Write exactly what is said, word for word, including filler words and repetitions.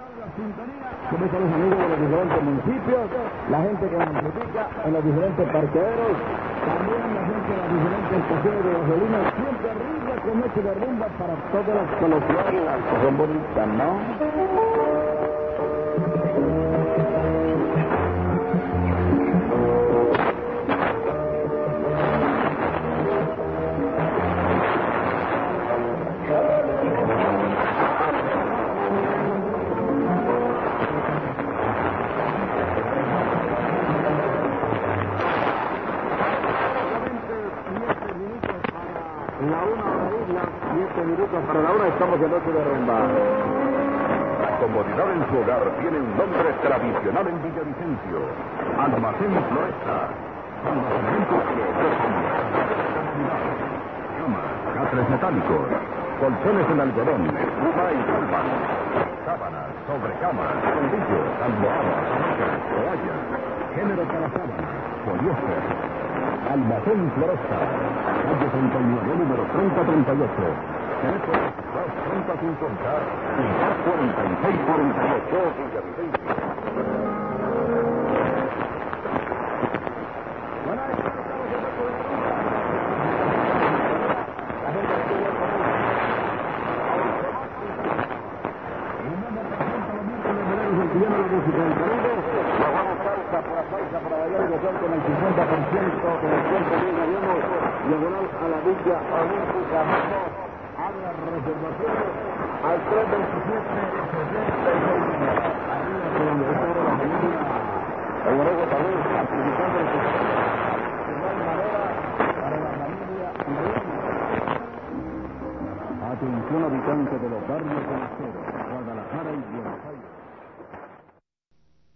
Como están los amigos de los diferentes municipios, la gente que multiplica en los diferentes parqueaderos, también la gente de las diferentes estaciones de gasolina, siempre arriba con noche de rumba para todas las coloquiales, que son bonitas, ¿no? La una hora isla, siete minutos para la hora, estamos en noche de rumba. La comodidad en su hogar tiene un nombre tradicional en Villavicencio. Almacén Floresta. Almacenamientos que ofrecen camas, catres metálicos, colchones en algodón, espuma y calma, sábanas, sobrecamas, fondillos, almohadas, hamacas, toallas, género para sábanas, poliéster. Almacén Floresta, calle treinta y nueve, número treinta treinta y ocho. Teléfono dos treinta cincuenta y dos cuarenta y seis cuarenta y ocho, Villavicencio. Bueno, ahí estamos en noche de rumba. La gente que tiene el común. Y no me presenta lo mismo los modelos del piano de la música del Caribe. La buena salsa para salsa para bailar y gozar con el cincuenta por ciento con el tiempo bien habíamos diagonal a la Villa Olímpica. Abre las reservaciones al tres veintisiete sesenta y seis. Arriba por donde está ahora la familia el Borrego Talud, participando en su igual manera para la familia Irene. Atención habitantes de los barrios costeros.